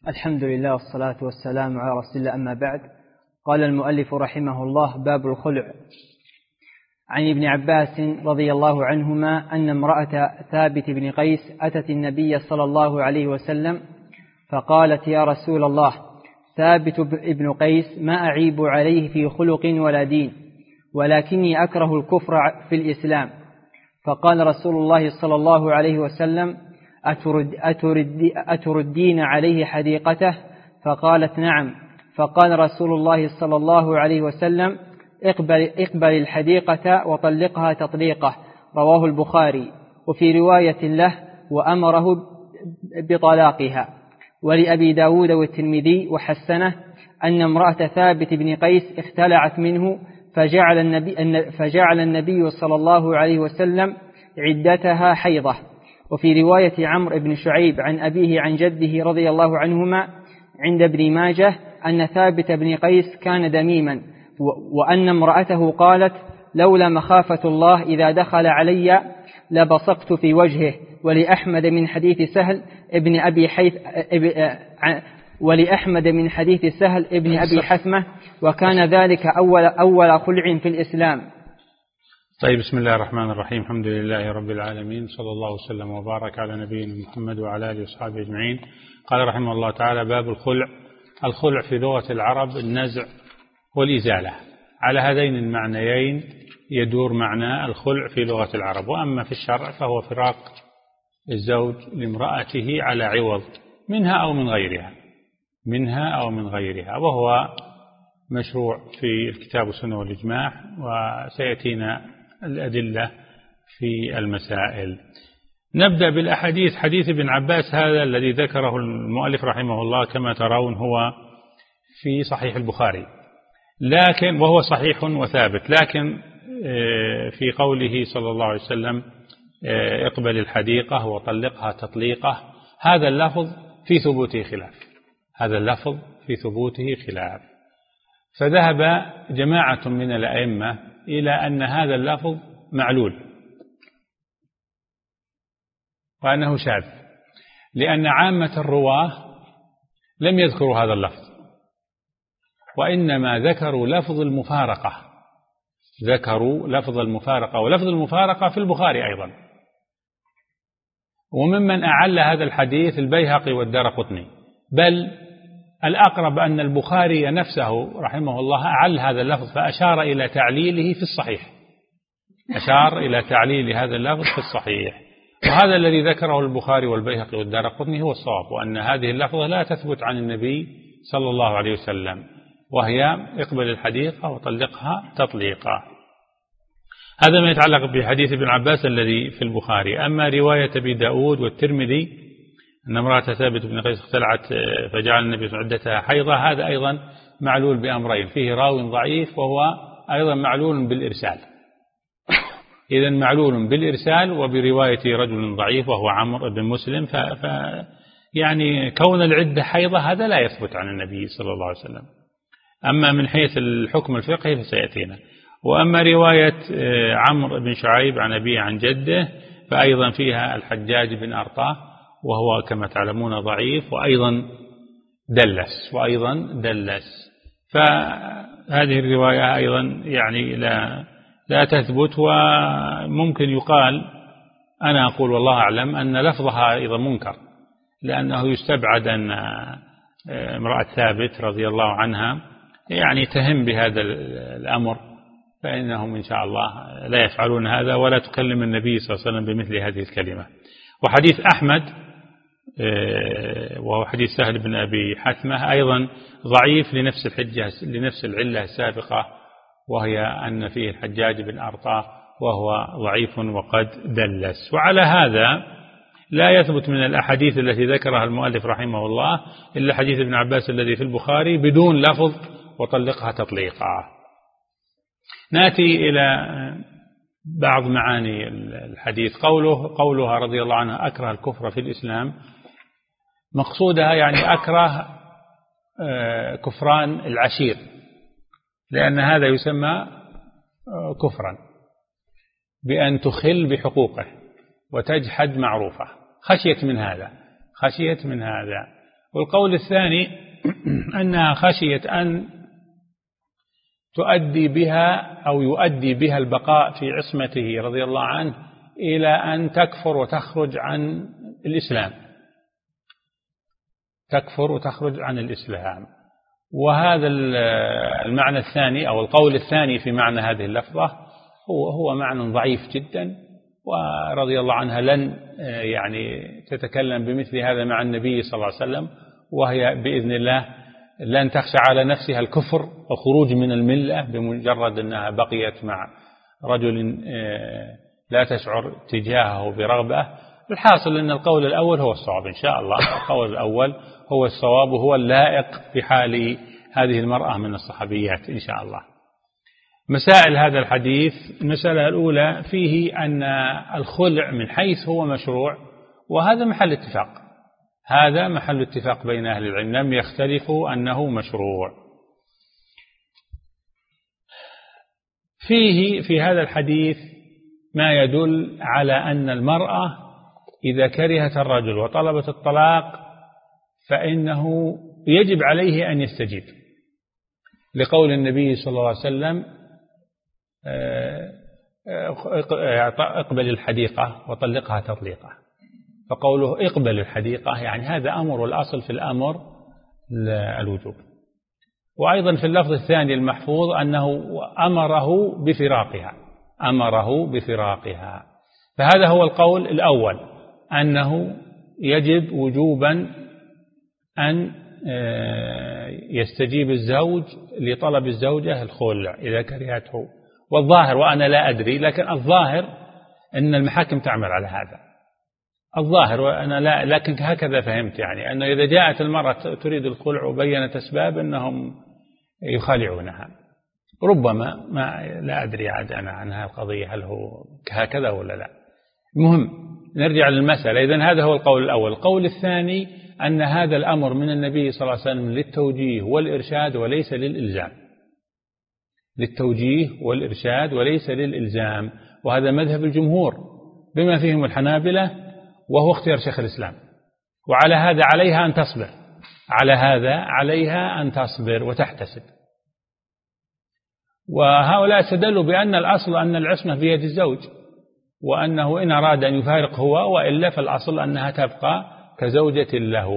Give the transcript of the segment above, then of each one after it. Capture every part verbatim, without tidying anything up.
الحمد لله والصلاة والسلام على رسول الله، أما بعد. قال المؤلف رحمه الله: باب الخلع. عن ابن عباس رضي الله عنهما أن امرأة ثابت بن قيس أتت النبي صلى الله عليه وسلم فقالت: يا رسول الله، ثابت بن قيس ما أعيب عليه في خلق ولا دين، ولكني أكره الكفر في الإسلام. فقال رسول الله صلى الله عليه وسلم: أترد أترد أتردين عليه حديقته؟ فقالت: نعم. فقال رسول الله صلى الله عليه وسلم: اقبل, اقبل الحديقة وطلقها تطليقه. رواه البخاري. وفي رواية له: وأمره بطلاقها. ولأبي داود والترمذي وحسنه أن امرأة ثابت بن قيس اختلعت منه فجعل النبي, فجعل النبي صلى الله عليه وسلم عدتها حيضة. وفي رواية عمرو بن شعيب عن أبيه عن جده رضي الله عنهما عند ابن ماجه أن ثابت بن قيس كان دميما، وأن امرأته قالت: لولا مخافة الله إذا دخل علي لبصقت في وجهه. ولأحمد من حديث سهل ابن أبي حيث ولأحمد من حديث سهل ابن أبي حثمة، وكان ذلك أول أول خلع في الإسلام. طيب، بسم الله الرحمن الرحيم. الحمد لله رب العالمين، صلى الله وسلم وبارك على نبينا محمد وعلى آله وصحبه أجمعين. قال رحمه الله تعالى: باب الخلع. الخلع في لغة العرب النزع والإزالة، على هذين المعنيين يدور معنى الخلع في لغة العرب. وأما في الشرع فهو فراق الزوج لامرأته على عوض منها أو من غيرها منها أو من غيرها وهو مشروع في الكتاب والسنة والإجماع، وسيأتينا الأدلة في المسائل. نبدأ بالأحاديث. حديث ابن عباس هذا الذي ذكره المؤلف رحمه الله كما ترون هو في صحيح البخاري، لكن وهو صحيح وثابت، لكن في قوله صلى الله عليه وسلم: اقبل الحديقة وطلقها تطليقة، هذا اللفظ في ثبوته خلاف هذا اللفظ في ثبوته خلاف فذهب جماعة من الأئمة إلى أن هذا اللفظ معلول وأنه شاذ، لأن عامة الرواه لم يذكروا هذا اللفظ، وإنما ذكروا لفظ المفارقة ذكروا لفظ المفارقة ولفظ المفارقة في البخاري أيضا. وممن أعل هذا الحديث البيهقي والدارقطني، بل الأقرب أن البخاري نفسه رحمه الله أعل هذا اللفظ فأشار إلى تعليله في الصحيح أشار إلى تعليل هذا اللفظ في الصحيح وهذا الذي ذكره البخاري والبيهقي والدارقطني هو الصواب، وأن هذه اللفظة لا تثبت عن النبي صلى الله عليه وسلم، وهي: اقبل الحديقة وطلقها تطليقا. هذا ما يتعلق بحديث ابن عباس الذي في البخاري. أما رواية أبي داود والترمذي أن امرأة ثابت بن قيس اختلعت فجعل النبي عدتها حيضة، هذا أيضا معلول بأمرين: فيه راو ضعيف، وهو أيضا معلول بالإرسال. إذن معلول بالإرسال وبرواية رجل ضعيف وهو عمرو بن مسلم. ف... ف يعني كون العدة حيضة هذا لا يثبت عن النبي صلى الله عليه وسلم. أما من حيث الحكم الفقهي فسيأتينا. وأما رواية عمرو بن شعيب عن أبيه عن جده فأيضا فيها الحجاج بن أرطاه، وهو كما تعلمون ضعيف، وأيضا دلس وأيضا دلس فهذه الرواية أيضا يعني لا لا تثبت. وممكن يقال، أنا أقول والله أعلم، أن لفظها أيضا منكر، لأنه يستبعد أن امرأة ثابت رضي الله عنها يعني تهم بهذا الأمر، فإنهم إن شاء الله لا يفعلون هذا، ولا تكلم النبي صلى الله عليه وسلم بمثل هذه الكلمة. وحديث أحمد وهو حديث سهل بن أبي حثمة أيضا ضعيف لنفس الحجة لنفس العلة السابقة، وهي أن فيه الحجاج بن أرطاه وهو ضعيف وقد دلس. وعلى هذا لا يثبت من الأحاديث التي ذكرها المؤلف رحمه الله إلا حديث ابن عباس الذي في البخاري بدون لفظ وطلقها تطليقا. نأتي إلى بعض معاني الحديث. قوله قولها رضي الله عنها: أكره الكفر في الإسلام، مقصودها يعني أكره كفران العشير، لأن هذا يسمى كفرا، بأن تخل بحقوقه وتجحد معروفه، خشيت من هذا خشيت من هذا والقول الثاني أنها خشيت أن تؤدي بها أو يؤدي بها البقاء في عصمته رضي الله عنه إلى أن تكفر وتخرج عن الإسلام، تكفر وتخرج عن الإسلام. وهذا المعنى الثاني أو القول الثاني في معنى هذه اللفظة هو هو معنى ضعيف جدا، ورضي الله عنها لن يعني تتكلم بمثل هذا مع النبي صلى الله عليه وسلم، وهي بإذن الله لن تخشى على نفسها الكفر والخروج من الملة بمجرد أنها بقيت مع رجل لا تشعر تجاهه برغبة. الحاصل أن القول الأول هو الصواب إن شاء الله، القول الأول هو الصواب وهو اللائق في حال هذه المرأة من الصحابيات إن شاء الله. مسائل هذا الحديث: المسألة الأولى فيه أن الخلع من حيث هو مشروع، وهذا محل اتفاق، هذا محل اتفاق بين أهل العلم، لم يختلفوا أنه مشروع. فيه في هذا الحديث ما يدل على أن المرأة إذا كرهت الرجل وطلبت الطلاق فإنه يجب عليه أن يستجيب، لقول النبي صلى الله عليه وسلم: اقبل الحديقة وطلقها تطليقة. فقوله اقبل الحديقة يعني هذا أمر، والأصل في الأمر الوجوب. وأيضا في اللفظ الثاني المحفوظ أنه أمره بفراقها، أمره بفراقها. فهذا هو القول الأول، أنه يجب وجوبا أن يستجيب الزوج لطلب الزوجة الخلع إذا كرهته. والظاهر، وأنا لا أدري، لكن الظاهر أن المحاكم تعمل على هذا، الظاهر وأنا لا، لكن هكذا فهمت، يعني أنه إذا جاءت المرأة تريد الخلع وبينت أسباب أنهم يخالعونها. ربما، ما لا أدري عاد أنا عن هذه القضية هل هو هكذا ولا لا. المهم نرجع للمسألة. إذن هذا هو القول الأول. القول الثاني أن هذا الأمر من النبي صلى الله عليه وسلم للتوجيه والإرشاد وليس للإلزام، للتوجيه والإرشاد وليس للإلزام، وهذا مذهب الجمهور بما فيهم الحنابلة، وهو اختيار شيخ الإسلام. وعلى هذا عليها أن تصبر، على هذا عليها أن تصبر وتحتسب. وهؤلاء استدلوا بأن الأصل أن العصمة بيد الزوج، وأنه إن أراد أن يفارق هو وإلا فالأصل أنها تبقى كزوجة له.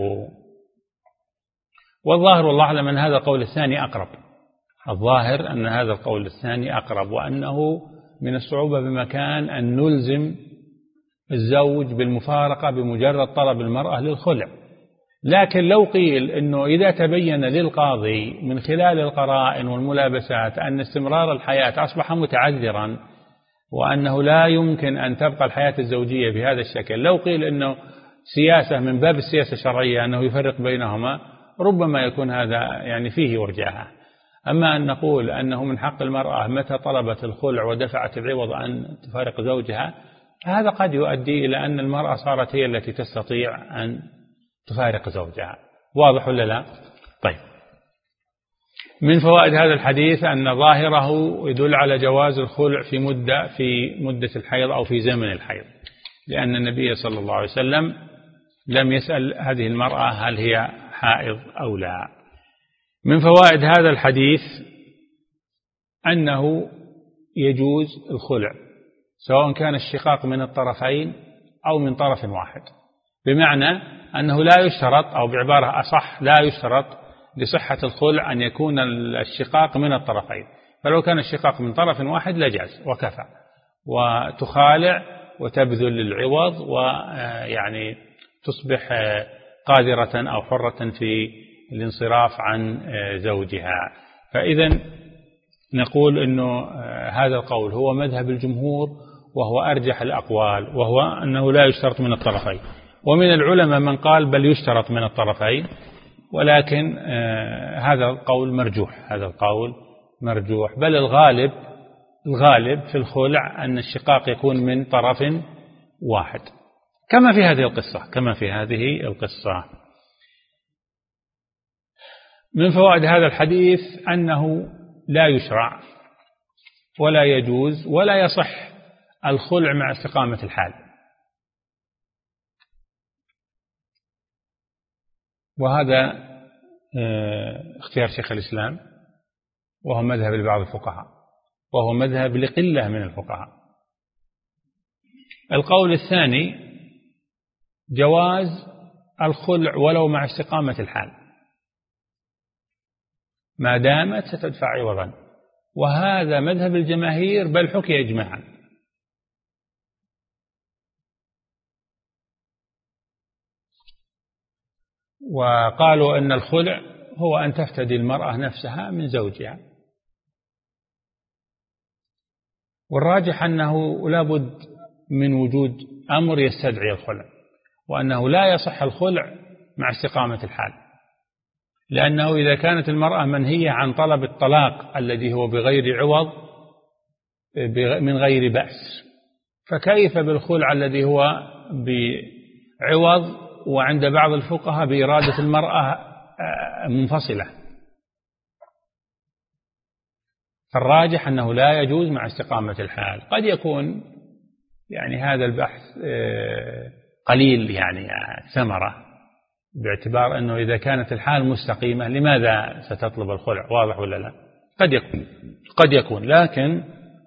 والظاهر والله أعلم أن هذا القول الثاني أقرب، الظاهر أن هذا القول الثاني أقرب، وأنه من الصعوبة بمكان أن نلزم الزوج بالمفارقة بمجرد طلب المرأة للخلع. لكن لو قيل أنه إذا تبين للقاضي من خلال القرائن والملابسات أن استمرار الحياة أصبح متعذرا، وأنه لا يمكن أن تبقى الحياة الزوجية بهذا الشكل، لو قيل أنه سياسة من باب السياسة الشرعية أنه يفرق بينهما، ربما يكون هذا يعني فيه ورجاها. أما أن نقول أنه من حق المرأة متى طلبت الخلع ودفعت العوض أن تفارق زوجها، هذا قد يؤدي إلى أن المرأة صارت هي التي تستطيع أن تفارق زوجها. واضح ولا لا؟ طيب، من فوائد هذا الحديث أن ظاهره يدل على جواز الخلع في مدة في مدة الحيض أو في زمن الحيض، لأن النبي صلى الله عليه وسلم لم يسأل هذه المرأة هل هي حائض أو لا. من فوائد هذا الحديث أنه يجوز الخلع سواء كان الشقاق من الطرفين أو من طرف واحد، بمعنى أنه لا يشترط، أو بعبارة أصح لا يشترط لصحة الخلع أن يكون الشقاق من الطرفين، فلو كان الشقاق من طرف واحد لجاز وكفى، وتخالع وتبذل العوض ويعني تصبح قادرة أو حرة في الانصراف عن زوجها. فإذا نقول أنه هذا القول هو مذهب الجمهور وهو أرجح الأقوال، وهو أنه لا يشترط من الطرفين. ومن العلماء من قال بل يشترط من الطرفين، ولكن هذا القول مرجوح، هذا القول مرجوح، بل الغالب الغالب في الخلع أن الشقاق يكون من طرف واحد، كما في هذه القصة كما في هذه القصة. من فوائد هذا الحديث أنه لا يشرع ولا يجوز ولا يصح الخلع مع استقامة الحال، وهذا اختيار شيخ الإسلام، وهو مذهب لبعض الفقهاء، وهو مذهب لقلة من الفقهاء. القول الثاني جواز الخلع ولو مع استقامة الحال ما دامت ستدفع عوضا، وهذا مذهب الجماهير بل حكي إجماعا. وقالوا أن الخلع هو أن تفتدي المرأة نفسها من زوجها، والراجح أنه لا بد من وجود أمر يستدعي الخلع، وأنه لا يصح الخلع مع استقامة الحال، لأنه إذا كانت المرأة منهية عن طلب الطلاق الذي هو بغير عوض من غير بأس، فكيف بالخلع الذي هو بعوض وعند بعض الفقهاء بإرادة المرأة منفصلة؟ فالراجح أنه لا يجوز مع استقامة الحال. قد يكون يعني هذا البحث قليل يعني ثمرة، باعتبار أنه إذا كانت الحال مستقيمة لماذا ستطلب الخلع؟ واضح ولا لا؟ قد يكون قد يكون لكن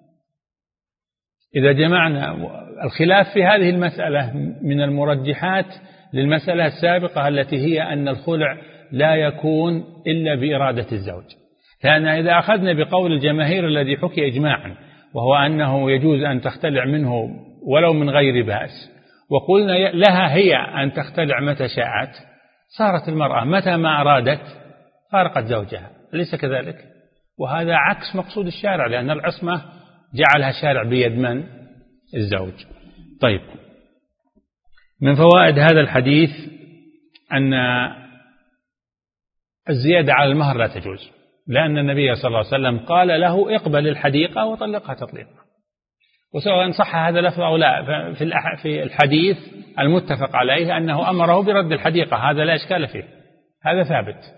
إذا جمعنا الخلاف في هذه المسألة من المرجحات للمسألة السابقة التي هي أن الخلع لا يكون إلا بإرادة الزوج، لأن إذا أخذنا بقول الجماهير الذي حكي إجماعا وهو أنه يجوز أن تختلع منه ولو من غير بأس، وقلنا لها هي أن تختلع متى شاءت، صارت المرأة متى ما أرادت فارقت زوجها، أليس كذلك؟ وهذا عكس مقصود الشارع، لأن العصمة جعلها الشارع بيد من؟ الزوج. طيب، من فوائد هذا الحديث أن الزيادة على المهر لا تجوز، لأن النبي صلى الله عليه وسلم قال له اقبل الحديقة وطلقها تطليقا، وسواء صح هذا اللفظ أو لا، في الحديث المتفق عليه أنه أمره برد الحديقة، هذا لا إشكال فيه، هذا ثابت.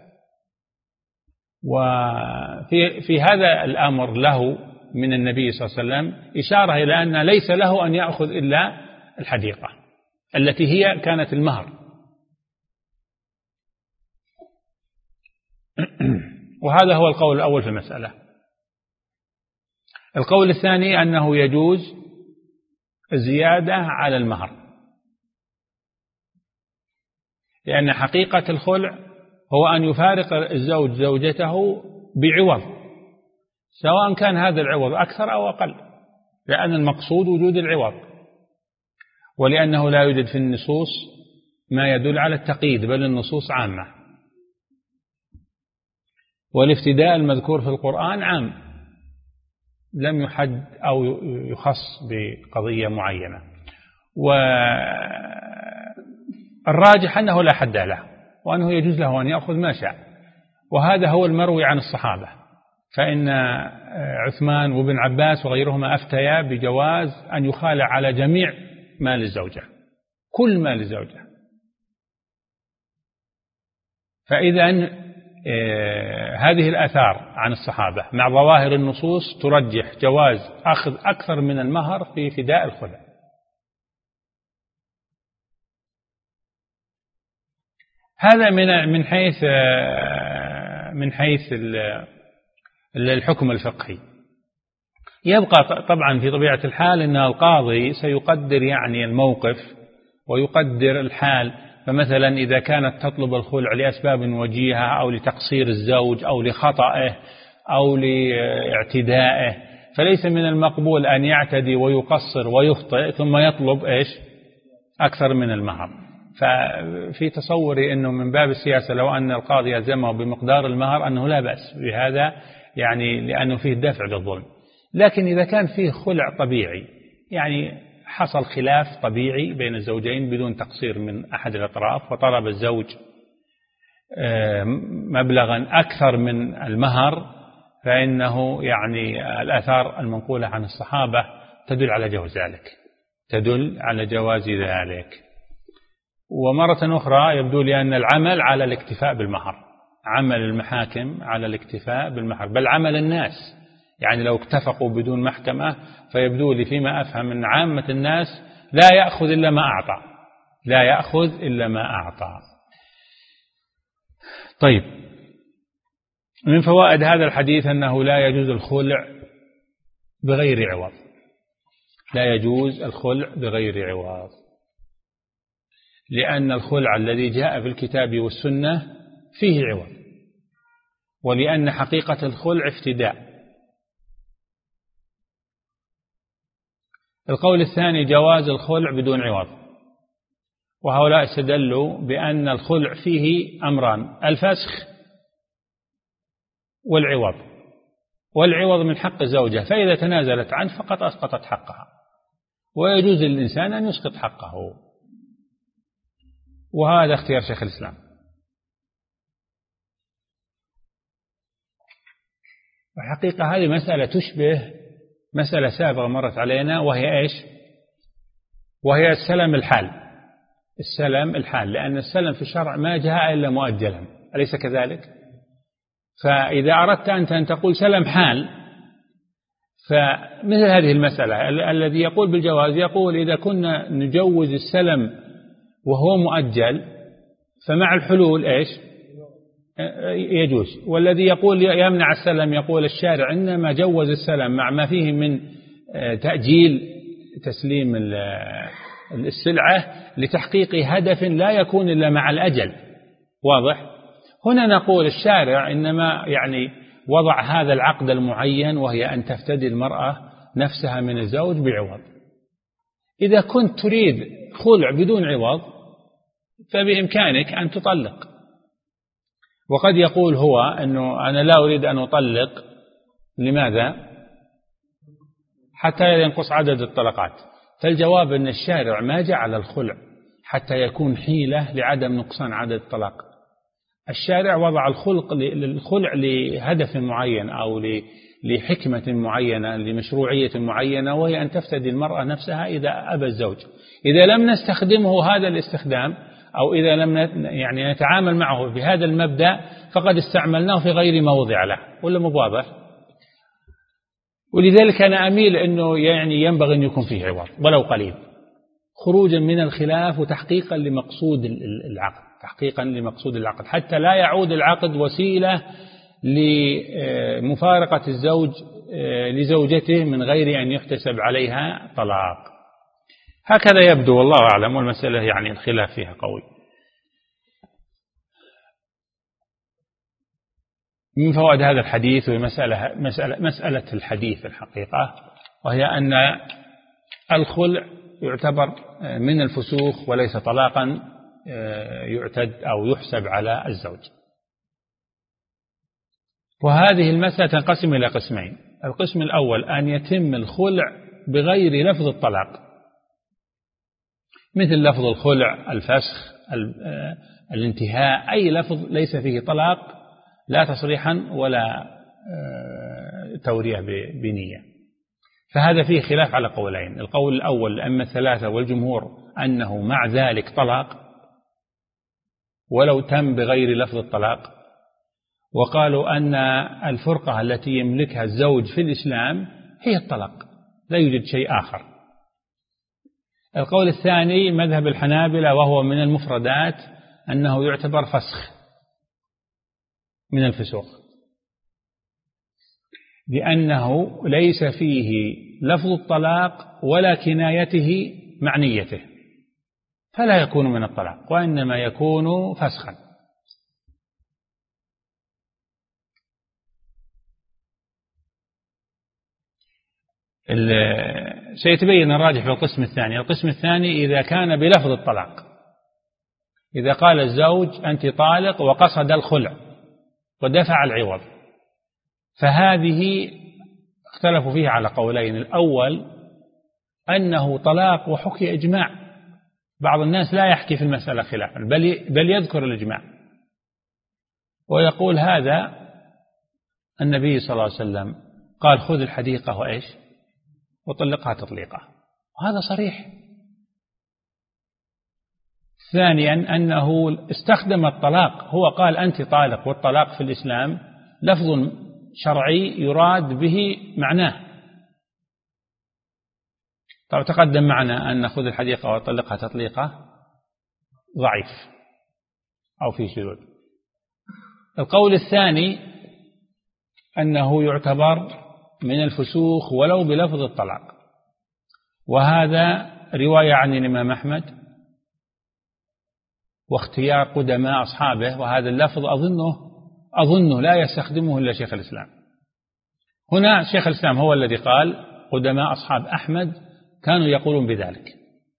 وفي في هذا الأمر له من النبي صلى الله عليه وسلم إشارة إلى أن ليس له أن يأخذ إلا الحديقة التي هي كانت المهر. وهذا هو القول الأول في المسألة. القول الثاني أنه يجوز الزيادة على المهر، لأن حقيقة الخلع هو أن يفارق الزوج زوجته بعوض، سواء كان هذا العوض أكثر أو أقل، لأن المقصود وجود العوض، ولأنه لا يوجد في النصوص ما يدل على التقييد، بل النصوص عامة، والافتداء المذكور في القرآن عام لم يحد أو يخص بقضية معينة. والراجح أنه لا حد له، وأنه يجوز له أن يأخذ ما شاء، وهذا هو المروي عن الصحابة، فإن عثمان وابن عباس وغيرهما أفتيا بجواز أن يخالع على جميع مال الزوجة، كل مال الزوجة. فإذا هذه الآثار عن الصحابة مع ظواهر النصوص ترجح جواز أخذ أكثر من المهر في فداء الخلع. هذا من من حيث من حيث الحكم الفقهي. يبقى طبعا في طبيعة الحال أن القاضي سيقدر يعني الموقف ويقدر الحال، فمثلا إذا كانت تطلب الخلع لأسباب وجيهة أو لتقصير الزوج أو لخطئه أو لاعتدائه، فليس من المقبول أن يعتدي ويقصر ويخطئ ثم يطلب إيش أكثر من المهر. ففي تصوري أنه من باب السياسة لو أن القاضي يلزمه بمقدار المهر أنه لا بأس بهذا، يعني لأنه فيه دفع للظلم. لكن إذا كان فيه خلع طبيعي، يعني حصل خلاف طبيعي بين الزوجين بدون تقصير من أحد الأطراف، وطلب الزوج مبلغا أكثر من المهر، فإنه يعني الآثار المنقولة عن الصحابة تدل على جواز ذلك، تدل على جواز ذلك. ومرة أخرى يبدو لي أن العمل على الاكتفاء بالمهر، عمل المحاكم على الاكتفاء بالمهر، بل عمل الناس، يعني لو اتفقوا بدون محكمة فيبدو لي فيما أفهم أن عامة الناس لا يأخذ إلا ما أعطى، لا يأخذ إلا ما أعطى. طيب، من فوائد هذا الحديث أنه لا يجوز الخلع بغير عوض، لا يجوز الخلع بغير عوض، لأن الخلع الذي جاء في الكتاب والسنة فيه عوض، ولأن حقيقة الخلع افتداء. القول الثاني جواز الخلع بدون عوض، وهؤلاء استدلوا بأن الخلع فيه أمران: الفسخ والعوض، والعوض من حق الزوجة، فإذا تنازلت عنه فقد أسقطت حقها، ويجوز للإنسان أن يسقط حقه، وهذا اختيار شيخ الإسلام. وحقيقة هذه مسألة تشبه مسألة سابقة مرت علينا، وهي إيش؟ وهي السلم الحال. السلم الحال، لأن السلم في الشرع ما جاء إلا مؤجلا، أليس كذلك؟ فإذا أردت أنت أن تقول سلم حال، فمثل هذه المسألة الذي يقول بالجواز يقول إذا كنا نجوز السلم وهو مؤجل فمع الحلول إيش؟ يجوز. والذي يقول يمنع السلم يقول الشارع إنما جوز السلم مع ما فيه من تأجيل تسليم السلعة لتحقيق هدف لا يكون إلا مع الأجل. واضح؟ هنا نقول الشارع إنما يعني وضع هذا العقد المعين، وهي أن تفتدي المرأة نفسها من الزوج بعوض. إذا كنت تريد خلع بدون عوض فبإمكانك أن تطلق. وقد يقول هو أنه أنا لا أريد أن أطلق، لماذا؟ حتى ينقص عدد الطلقات. فالجواب أن الشارع ما جعل الخلع حتى يكون حيلة لعدم نقصان عدد الطلاق. الشارع وضع الخلق للخلع لهدف معين أو لحكمة معينة، لمشروعية معينة، وهي أن تفتدي المرأة نفسها إذا أبى الزوج. إذا لم نستخدمه هذا الاستخدام، أو إذا لم يعني نتعامل معه بهذا المبدأ، فقد استعملناه في غير موضع له، ولا مو واضح؟ ولذلك أنا أميل أنه يعني ينبغي أن يكون فيه عوض ولو قليل، خروجا من الخلاف وتحقيقا لمقصود العقد، تحقيقا لمقصود العقد، حتى لا يعود العقد وسيلة لمفارقة الزوج لزوجته من غير أن يحتسب عليها طلاق. هكذا يبدو، والله أعلم، والمسألة يعني الخلاف فيها قوي. من فوائد هذا الحديث ومسألة مسألة مسألة الحديث الحقيقة، وهي أن الخلع يعتبر من الفسوخ وليس طلاقا يعتد أو يحسب على الزوج. وهذه المسألة تنقسم إلى قسمين: القسم الأول أن يتم الخلع بغير لفظ الطلاق، مثل لفظ الخلع، الفسخ، الانتهاء، أي لفظ ليس فيه طلاق، لا تصريحا ولا تورية بنية. فهذا فيه خلاف على قولين: القول الأول أما الثلاثة والجمهور أنه مع ذلك طلاق ولو تم بغير لفظ الطلاق، وقالوا أن الفرقة التي يملكها الزوج في الإسلام هي الطلاق، لا يوجد شيء آخر. القول الثاني مذهب الحنابلة، وهو من المفردات، أنه يعتبر فسخ من الفسوق، لأنه ليس فيه لفظ الطلاق ولا كنايته معنيته، فلا يكون من الطلاق، وإنما يكون فسخا. سيتبين الراجح في القسم الثاني. القسم الثاني إذا كان بلفظ الطلاق، إذا قال الزوج أنت طالق وقصد الخلع ودفع العوض، فهذه اختلفوا فيها على قولين: الأول أنه طلاق وحكي إجماع، بعض الناس لا يحكي في المسألة خلافا، بل بل يذكر الإجماع ويقول هذا النبي صلى الله عليه وسلم قال خذ الحديقة وإيش وطلقها تطليقة، وهذا صريح. ثانيا أنه استخدم الطلاق، هو قال أنت طالق، والطلاق في الإسلام لفظ شرعي يراد به معناه. طبعا تقدم معنا أن خذ الحديقة وطلقها تطليقة ضعيف أو في شذوذ. القول الثاني أنه يعتبر من الفسوخ ولو بلفظ الطلاق، وهذا رواية عن الإمام أحمد واختيار قدماء أصحابه، وهذا اللفظ أظنه أظنه لا يستخدمه إلا شيخ الإسلام. هنا شيخ الإسلام هو الذي قال قدماء أصحاب أحمد كانوا يقولون بذلك،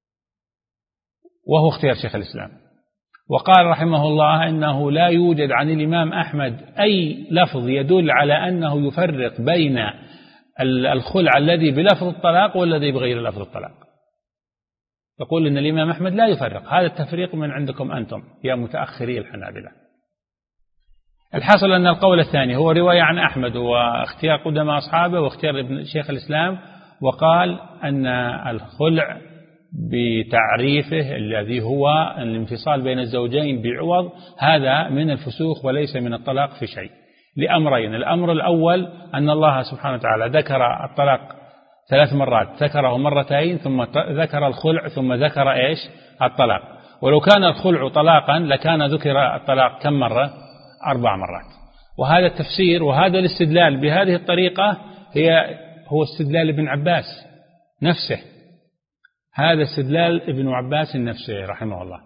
وهو اختيار شيخ الإسلام. وقال رحمه الله إنه لا يوجد عن الإمام أحمد أي لفظ يدل على أنه يفرق بين الخلع الذي بلفظ الطلاق والذي بغير لفظ الطلاق. يقول إن الإمام أحمد لا يفرق، هذا التفريق من عندكم أنتم يا متأخري الحنابلة. الحاصل أن القول الثاني هو رواية عن أحمد واختيار قدماء أصحابه واختيار ابن شيخ الإسلام، وقال أن الخلع بتعريفه الذي هو الانفصال بين الزوجين بعوض هذا من الفسوخ وليس من الطلاق في شيء، لأمرين. الأمر الأول أن الله سبحانه وتعالى ذكر الطلاق ثلاث مرات، ذكره مرتين ثم ذكر الخلع ثم ذكر إيش الطلاق، ولو كان الخلع طلاقا لكان ذكر الطلاق كم مرة؟ أربع مرات. وهذا التفسير وهذا الاستدلال بهذه الطريقة هي هو استدلال ابن عباس نفسه، هذا استدلال ابن عباس نفسه رحمه الله.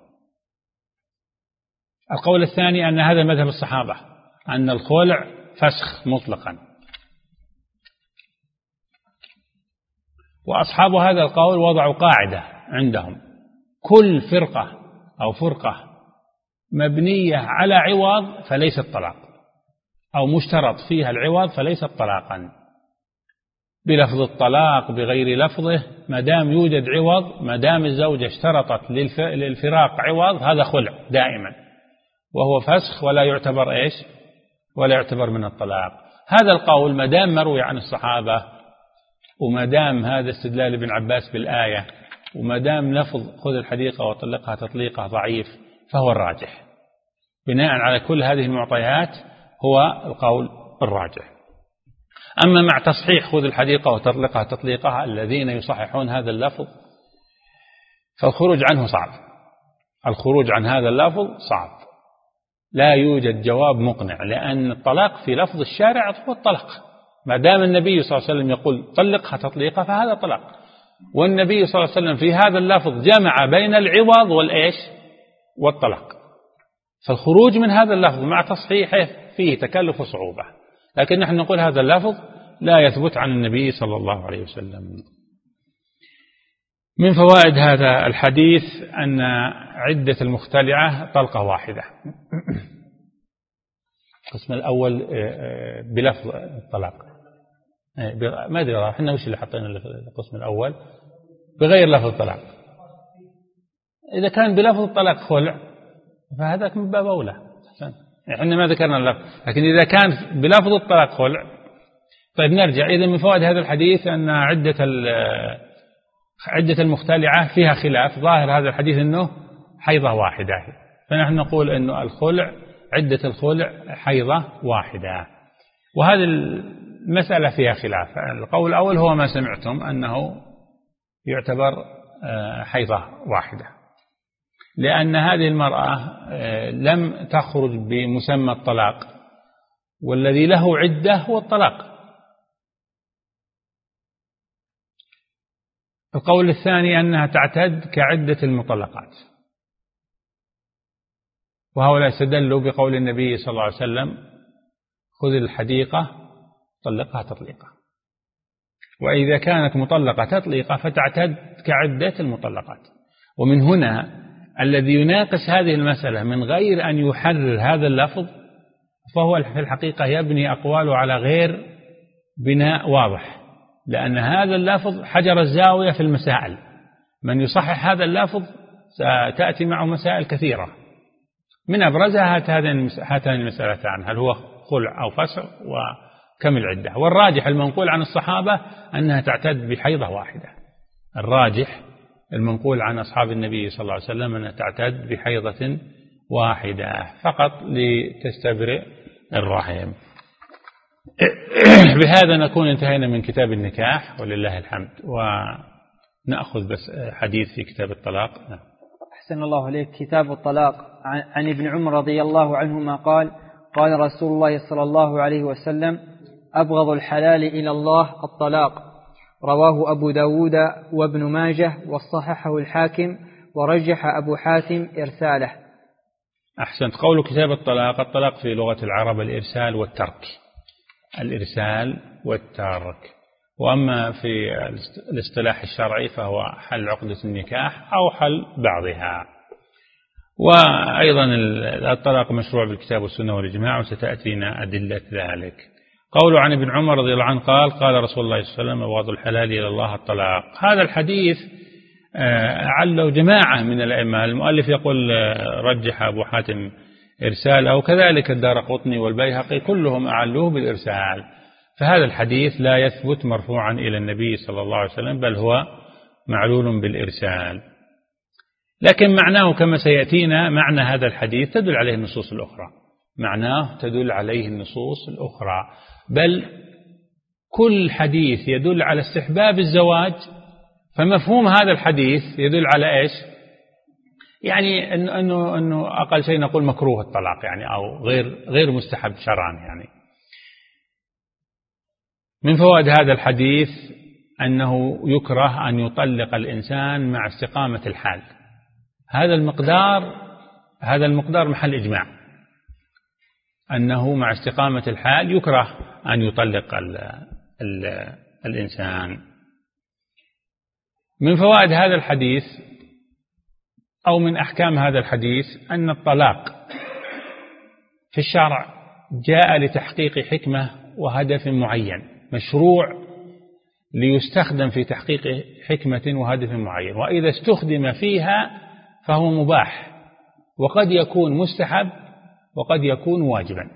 القول الثاني أن هذا مذهب الصحابة أن الخلع فسخ مطلقا، وأصحاب هذا القول وضعوا قاعدة عندهم: كل فرقة أو فرقة مبنية على عوض فليست طلاق، أو مشترط فيها العوض فليست طلاقا، بلفظ الطلاق بغير لفظه، ما دام يوجد عوض، ما دام الزوجة اشترطت للفراق عوض، هذا خلع دائما وهو فسخ ولا يعتبر إيش ولا يعتبر من الطلاق. هذا القول ما دام مروي عن الصحابة، وما دام هذا استدلال ابن عباس بالآية، وما دام لفظ خذ الحديقة وطلقها تطليقة ضعيف، فهو الراجح بناء على كل هذه المعطيات، هو القول الراجح. أما مع تصحيح خذ الحديقة وتطلقها تطليقها الذين يصححون هذا اللفظ، فالخروج عنه صعب، الخروج عن هذا اللفظ صعب، لا يوجد جواب مقنع، لأن الطلاق في لفظ الشارع هو الطلاق، ما دام النبي صلى الله عليه وسلم يقول طلقها تطليقها فهذا طلاق، والنبي صلى الله عليه وسلم في هذا اللفظ جمع بين العوض والإيش والطلاق، فالخروج من هذا اللفظ مع تصحيحه فيه تكلف وصعوبة. لكن نحن نقول هذا اللفظ لا يثبت عن النبي صلى الله عليه وسلم. من فوائد هذا الحديث أن عدة المختلعة طلقة واحدة. القسم الأول بلفظ الطلاق، ما أدري احنا وش اللي حطينا القسم الأول بغير لفظ الطلاق. إذا كان بلفظ الطلاق خلع فهذا من باب أولى، احنا ما ذكرنا اللفظ، لكن إذا كان بلفظ الطلاق خلع. طيب نرجع. إذا من فوائد هذا الحديث أن عدة عدة المختلعة فيها خلاف، ظاهر هذا الحديث أنه حيضة واحدة، فنحن نقول أنه الخلع عدة الخلع حيضة واحدة، وهذه المسألة فيها خلاف. القول الأول هو ما سمعتم أنه يعتبر حيضة واحدة، لأن هذه المرأة لم تخرج بمسمى الطلاق، والذي له عدة هو الطلاق. القول الثاني أنها تعتد كعدة المطلقات، وهؤلاء استدلوا بقول النبي صلى الله عليه وسلم خذ الحديقة طلقها تطليقة، وإذا كانت مطلقة تطليقة فتعتد كعدة المطلقات. ومن هنا الذي يناقش هذه المسألة من غير أن يحرر هذا اللفظ فهو في الحقيقة يبني أقواله على غير بناء واضح، لأن هذا اللفظ حجر الزاوية في المسائل. من يصحح هذا اللفظ ستأتي معه مسائل كثيرة، من أبرزها هاتان المسألتان: هل هو خلع أو فسخ، وكم العدة. والراجح المنقول عن الصحابة أنها تعتد بحيضة واحدة، الراجح المنقول عن أصحاب النبي صلى الله عليه وسلم أنها تعتد بحيضة واحدة فقط لتستبرئ الرحم. بهذا نكون انتهينا من كتاب النكاح ولله الحمد، ونأخذ بس حديث في كتاب الطلاق. أحسن الله عليك. كتاب الطلاق. عن ابن عمر رضي الله عنهما قال: قال رسول الله صلى الله عليه وسلم أبغض الحلال إلى الله الطلاق. رواه أبو داود وابن ماجه وصححه الحاكم ورجح أبو حاتم إرساله. أحسنت. قول كتاب الطلاق، الطلاق في لغة العرب الإرسال والترك، الإرسال والترك. وأما في الاصطلاح الشرعي فهو حل عقدة النكاح أو حل بعضها. وأيضا الطلاق مشروع بالكتاب والسنة والإجماع، وستأتينا أدلة ذلك. قول عن ابن عمر رضي الله عنه قال قال رسول الله صلى الله عليه وسلم أبغض الحلال إلى الله الطلاق. هذا الحديث علّه جماعة من الأئمة، المؤلف يقول رجح أبو حاتم إرساله، وكذلك الدارقطني والبيهقي كلهم أعلوه بالإرسال. فهذا الحديث لا يثبت مرفوعا إلى النبي صلى الله عليه وسلم، بل هو معلول بالإرسال. لكن معناه كما سيأتينا، معنى هذا الحديث تدل عليه النصوص الأخرى، معناه تدل عليه النصوص الأخرى، بل كل حديث يدل على استحباب الزواج فمفهوم هذا الحديث يدل على إيش؟ يعني إنه إنه إنه أقل شيء نقول مكروه الطلاق، يعني أو غير غير مستحب شرعا. يعني من فوائد هذا الحديث أنه يكره أن يطلق الإنسان مع استقامة الحال. هذا المقدار هذا المقدار محل إجماع، أنه مع استقامة الحال يكره أن يطلق ال ال الإنسان. من فوائد هذا الحديث أو من أحكام هذا الحديث أن الطلاق في الشرع جاء لتحقيق حكمة وهدف معين، مشروع ليستخدم في تحقيق حكمة وهدف معين، وإذا استخدم فيها فهو مباح، وقد يكون مستحب وقد يكون واجبا.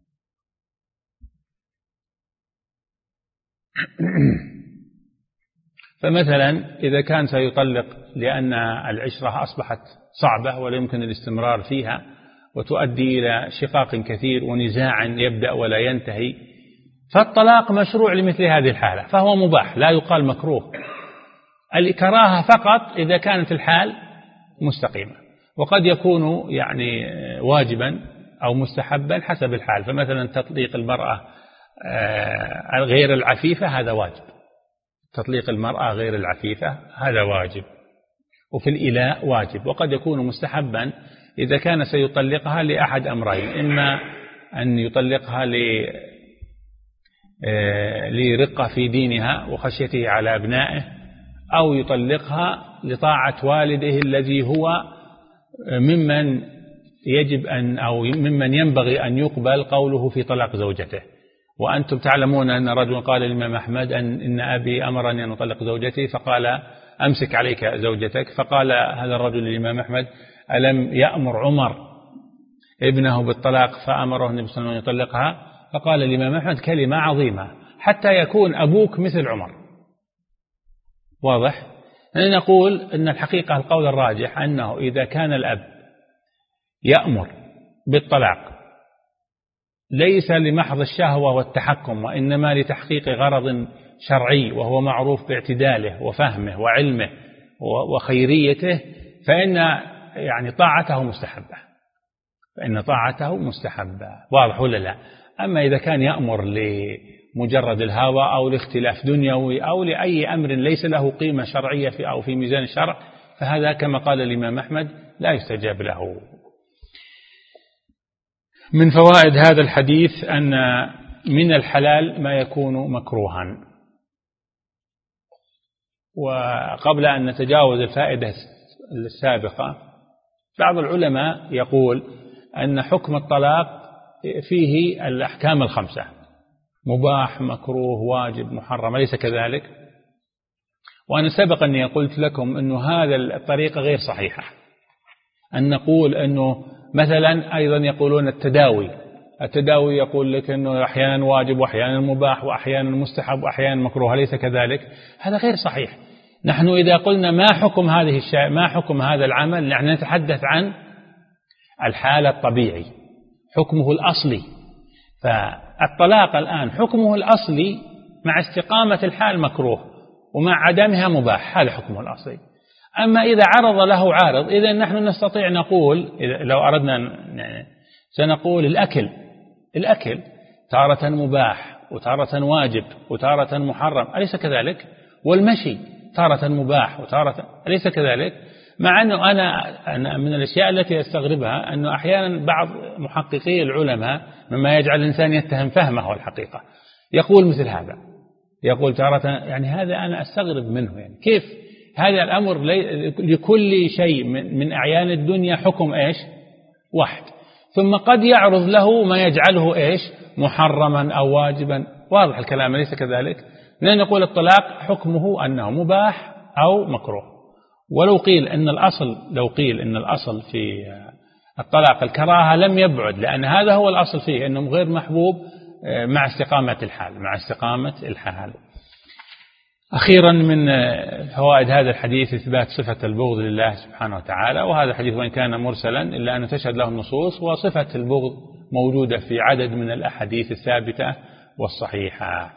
فمثلا إذا كان سيطلق لأن العشرة أصبحت صعبة ولا يمكن الاستمرار فيها وتؤدي إلى شقاق كثير ونزاع يبدأ ولا ينتهي، فالطلاق مشروع لمثل هذه الحالة، فهو مباح لا يقال مكروه. الكراهة فقط إذا كانت الحال مستقيمة، وقد يكون يعني واجبا أو مستحبا حسب الحال. فمثلا تطليق المرأة غير العفيفة هذا واجب، تطليق المرأة غير العفيفة هذا واجب، وفي الإلاء واجب. وقد يكون مستحبا إذا كان سيطلقها لأحد أمرين، إما أن يطلقها لرقة في دينها وخشيته على أبنائه، أو يطلقها لطاعة والده الذي هو ممن يجب أن أو ممن ينبغي أن يقبل قوله في طلاق زوجته. وأنتم تعلمون أن رجل قال للإمام أحمد أن إن أبي أمرني أن أطلق زوجتي، فقال أمسك عليك زوجتك. فقال هذا الرجل للإمام أحمد ألم يأمر عمر ابنه بالطلاق فأمره النبي صلى الله عليه وسلم أن يطلقها؟ فقال الإمام أحمد كلمة عظيمة، حتى يكون أبوك مثل عمر. واضح؟ نقول أن الحقيقة القول الراجح أنه إذا كان الأب يأمر بالطلاق ليس لمحض الشهوة والتحكم، وإنما لتحقيق غرض شرعي وهو معروف باعتداله وفهمه وعلمه وخيريته، فإن يعني طاعته مستحبة، فإن طاعته مستحبة. واضح ولا لا؟ أما إذا كان يأمر لمجرد الهوى أو لاختلاف دنيوي أو لأي أمر ليس له قيمة شرعية في أو في ميزان الشرع، فهذا كما قال الإمام أحمد لا يستجاب له. من فوائد هذا الحديث أن من الحلال ما يكون مكروها. وقبل أن نتجاوز الفائدة السابقة، بعض العلماء يقول أن حكم الطلاق فيه الأحكام الخمسة: مباح، مكروه، واجب، محرم، أليس كذلك؟ وأنا سبق أني قلت لكم أن هذا الطريقة غير صحيحة، أن نقول أنه مثلا أيضا يقولون التداوي التداوي يقول لك أنه أحيانا واجب وأحيانا مباح وأحيانا مستحب وأحيانا مكروه، أليس كذلك؟ هذا غير صحيح. نحن إذا قلنا ما حكم هذه الشيء ما حكم هذا العمل، نحن نتحدث عن الحالة الطبيعي، حكمه الأصلي. فالطلاق الآن حكمه الأصلي مع استقامة الحال مكروه، ومع عدمها مباح، هذا حكمه الأصلي. أما إذا عرض له عارض، إذا نحن نستطيع نقول، إذا لو أردنا سنقول الأكل الأكل تارة مباح وتارة واجب وتارة محرم، أليس كذلك؟ والمشي تارة مباح وتارة، أليس كذلك؟ مع أنه أنا, أنا من الأشياء التي أستغربها أنه أحيانا بعض محققي العلماء مما يجعل الإنسان يتهم فهمه الحقيقة يقول مثل هذا، يقول تارة، يعني هذا أنا أستغرب منه، يعني كيف هذا الأمر لكل شيء من أعيان الدنيا حكم إيش واحد، ثم قد يعرض له ما يجعله إيش محرما أو واجبا، واضح الكلام أليس كذلك؟ لأن نقول الطلاق حكمه أنه مباح أو مكروه، ولو قيل أن الأصل لو قيل أن الأصل في الطلاق الكراهة لم يبعد، لأن هذا هو الأصل فيه أنه غير محبوب مع استقامة الحال مع استقامة الحال. أخيرا من فوائد هذا الحديث إثبات صفة البغض لله سبحانه وتعالى، وهذا الحديث وإن كان مرسلا إلا أن تشهد له النصوص، وصفة البغض موجودة في عدد من الأحاديث الثابتة والصحيحة.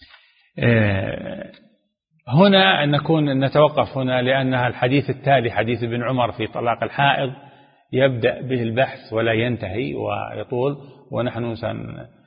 هنا نكون نتوقف هنا، لأنها الحديث التالي حديث ابن عمر في طلاق الحائض يبدأ به البحث ولا ينتهي ويطول، ونحن سن